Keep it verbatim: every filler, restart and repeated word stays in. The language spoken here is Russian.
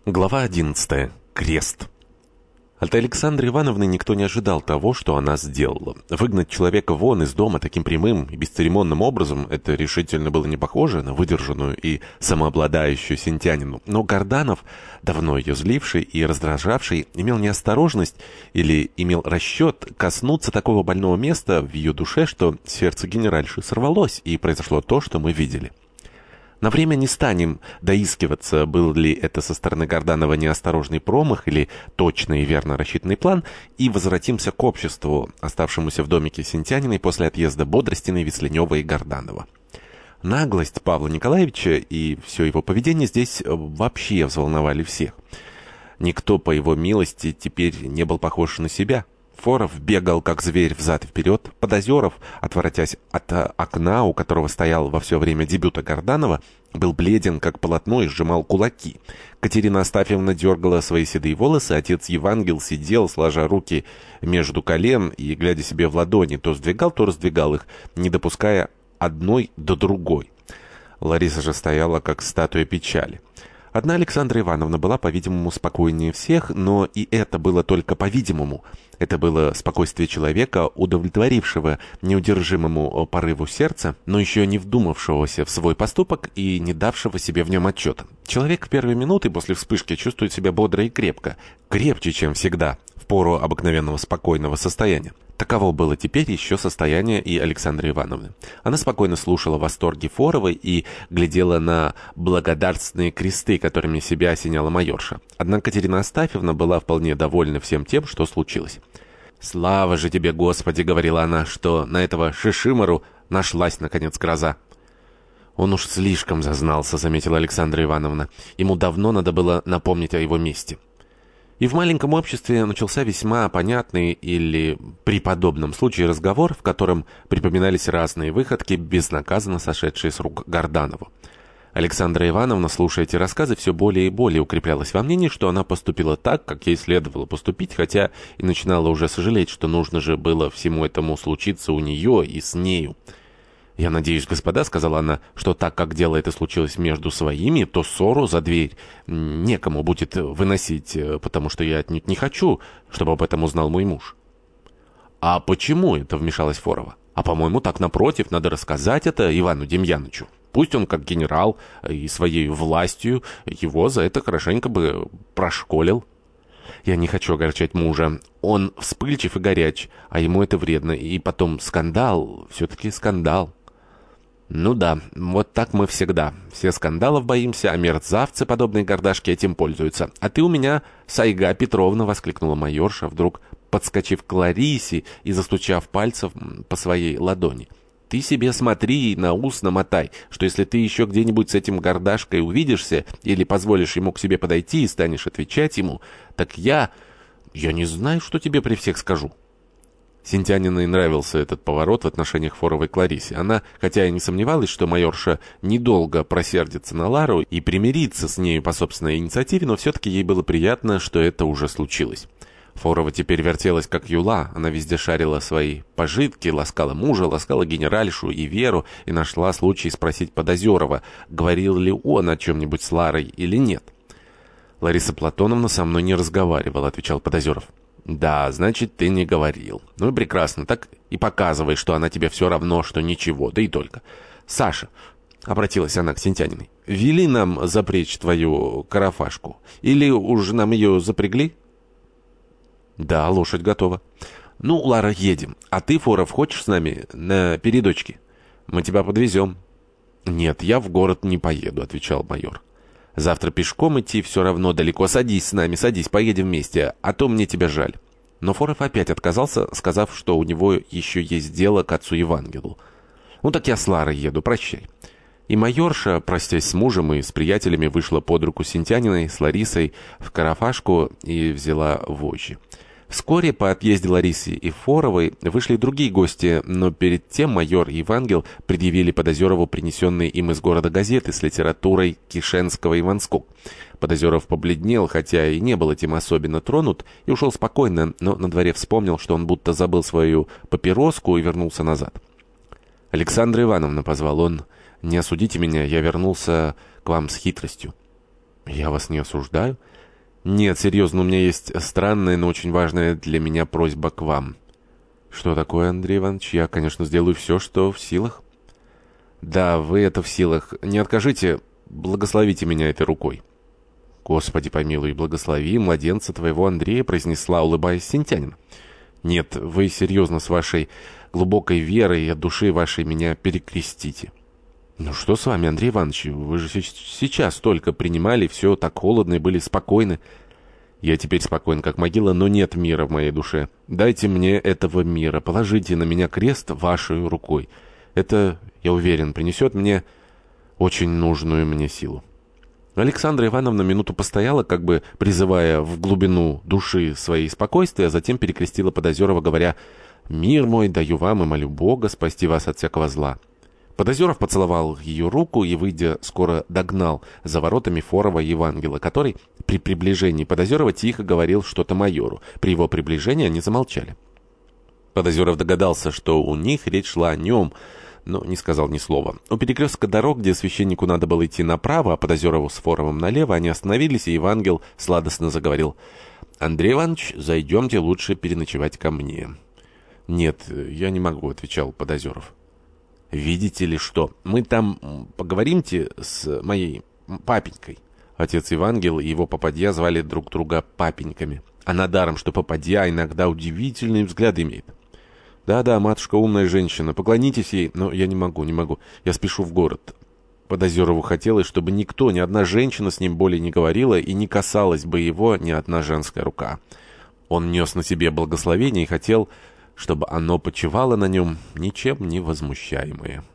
Глава одиннадцатая. Крест. От Александры Ивановны никто не ожидал того, что она сделала. Выгнать человека вон из дома таким прямым и бесцеремонным образом — это решительно было не похоже на выдержанную и самообладающую синтянину. Но Горданов, давно ее зливший и раздражавший, имел неосторожность или имел расчет коснуться такого больного места в ее душе, что сердце генеральши сорвалось, и произошло то, что мы видели. На время не станем доискиваться, был ли это со стороны Горданова неосторожный промах или точный и верно рассчитанный план, и возвратимся к обществу, оставшемуся в домике Синтяниной после отъезда Бодростиной, Весленева и Горданова. Наглость Павла Николаевича и все его поведение здесь вообще взволновали всех. Никто, по его милости, теперь не был похож на себя. Форов бегал, как зверь, взад и вперед. Подозеров, отворотясь от окна, у которого стоял во все время дебюта Горданова, был бледен, как полотно, и сжимал кулаки. Катерина Астафьевна дергала свои седые волосы, отец Евангел сидел, сложа руки между колен и, глядя себе в ладони, то сдвигал, то раздвигал их, не допуская одной до другой. Лариса же стояла, как статуя печали. Одна Александра Ивановна была, по-видимому, спокойнее всех, но и это было только по-видимому. Это было спокойствие человека, удовлетворившего неудержимому порыву сердца, но еще не вдумавшегося в свой поступок и не давшего себе в нем отчета. Человек в первые минуты после вспышки чувствует себя бодро и крепко, крепче, чем всегда, в пору обыкновенного спокойного состояния. Таково было теперь еще состояние и Александры Ивановны. Она спокойно слушала восторги Форовой и глядела на благодарственные кресты, которыми себя осеняла майорша. Однако Катерина Астафьевна была вполне довольна всем тем, что случилось. «Слава же тебе, Господи!» — говорила она, — что на этого Шишимару нашлась, наконец, гроза. «Он уж слишком зазнался», — заметила Александра Ивановна. «Ему давно надо было напомнить о его месте». И в маленьком обществе начался весьма понятный или при подобном случае разговор, в котором припоминались разные выходки, безнаказанно сошедшие с рук Горданову. Александра Ивановна, слушая эти рассказы, все более и более укреплялась во мнении, что она поступила так, как ей следовало поступить, хотя и начинала уже сожалеть, что нужно же было всему этому случиться у нее и с нею. «Я надеюсь, господа, — сказала она, — что так как дело это случилось между своими, то ссору за дверь некому будет выносить, потому что я отнюдь не хочу, чтобы об этом узнал мой муж». «А почему это?» — вмешалась Форова. «А, по-моему, так напротив, надо рассказать это Ивану Демьянычу. Пусть он, как генерал и своей властью, его за это хорошенько бы прошколил». «Я не хочу огорчать мужа. Он вспыльчив и горяч, а ему это вредно. И потом скандал, все-таки скандал». «Ну да, вот так мы всегда. Все скандалов боимся, а мерзавцы, подобные Гордашке, этим пользуются. А ты у меня, Сайга Петровна!» — воскликнула майорша, вдруг подскочив к Ларисе и застучав пальцем по своей ладони. «Ты себе смотри и на ус намотай, что если ты еще где-нибудь с этим Гордашкой увидишься или позволишь ему к себе подойти и станешь отвечать ему, так я... я не знаю, что тебе при всех скажу». Синтяниной нравился этот поворот в отношениях Форовой к Ларисе. Она, хотя и не сомневалась, что майорша недолго просердится на Лару и примирится с нею по собственной инициативе, но все-таки ей было приятно, что это уже случилось. Форова теперь вертелась как юла, она везде шарила свои пожитки, ласкала мужа, ласкала генеральшу и Веру, и нашла случай спросить Подозерова, говорил ли он о чем-нибудь с Ларой или нет. «Лариса Платоновна со мной не разговаривала», — отвечал Подозеров. «Да, значит, ты не говорил. Ну и прекрасно, так и показывай, что она тебе все равно, что ничего, да и только. Саша», — обратилась она к Синтяниной, — «вели нам запречь твою карафашку? Или уж нам ее запрягли?» «Да, лошадь готова». «Ну, Лара, едем. А ты, Форов, хочешь с нами на передочке? Мы тебя подвезем». «Нет, я в город не поеду», — отвечал майор. «Завтра пешком идти все равно далеко. Садись с нами, садись, поедем вместе, а то мне тебя жаль». Но Форов опять отказался, сказав, что у него еще есть дело к отцу Евангелу. «Ну так я с Ларой еду, прощай». И майорша, простясь с мужем и с приятелями, вышла под руку с Синтяниной, с Ларисой в карафашку и взяла вожжи. Вскоре по отъезде Ларисы и Форовой вышли другие гости, но перед тем майор и Евангел предъявили Подозерову принесенные им из города газеты с литературой Кишенского и Ванского. Подозеров побледнел, хотя и не был этим особенно тронут, и ушел спокойно, но на дворе вспомнил, что он будто забыл свою папироску и вернулся назад. «Александра Ивановна», — позвал он, — «не осудите меня, я вернулся к вам с хитростью». Я вас не осуждаю. Нет, серьезно, у меня есть странная, но очень важная для меня просьба к вам. Что такое, Андрей Иванович? Я, конечно, сделаю все, что в силах. Да, вы это в силах. Не откажите, благословите меня этой рукой. Господи помилуй, благослови младенца твоего Андрея, произнесла, улыбаясь, Синтянин. Нет, вы серьезно с вашей глубокой верой и от души вашей меня перекрестите. Ну что с вами, Андрей Иванович? Вы же сейчас только принимали, все так холодно и были спокойны. Я теперь спокоен, как могила, но нет мира в моей душе. Дайте мне этого мира, положите на меня крест вашей рукой. Это, я уверен, принесет мне очень нужную мне силу. Александра Ивановна минуту постояла, как бы призывая в глубину души своей спокойствия, а затем перекрестила Подозерова, говоря: «Мир мой даю вам и молю Бога спасти вас от всякого зла». Подозеров поцеловал ее руку и, выйдя, скоро догнал за воротами Форова Евангела, который при приближении Подозерова тихо говорил что-то майору. При его приближении они замолчали. Подозеров догадался, что у них речь шла о нем, но не сказал ни слова. У перекрестка дорог, где священнику надо было идти направо, а Подозерову с Форовым налево, они остановились, и Евангел сладостно заговорил: «Андрей Иванович, зайдемте лучше переночевать ко мне». «Нет, я не могу», — отвечал Подозеров. «Видите ли что, мы там поговоримте с моей папенькой». Отец Евангел и его попадья звали друг друга папеньками. Она даром, что попадья иногда удивительные взгляды имеет. «Да-да, матушка умная женщина, поклонитесь ей, но я не могу, не могу, я спешу в город». Подозерову хотелось, чтобы никто, ни одна женщина с ним более не говорила, и не касалась бы его ни одна женская рука. Он нес на себе благословение и хотел, чтобы оно почивало на нем, ничем не возмущаемое.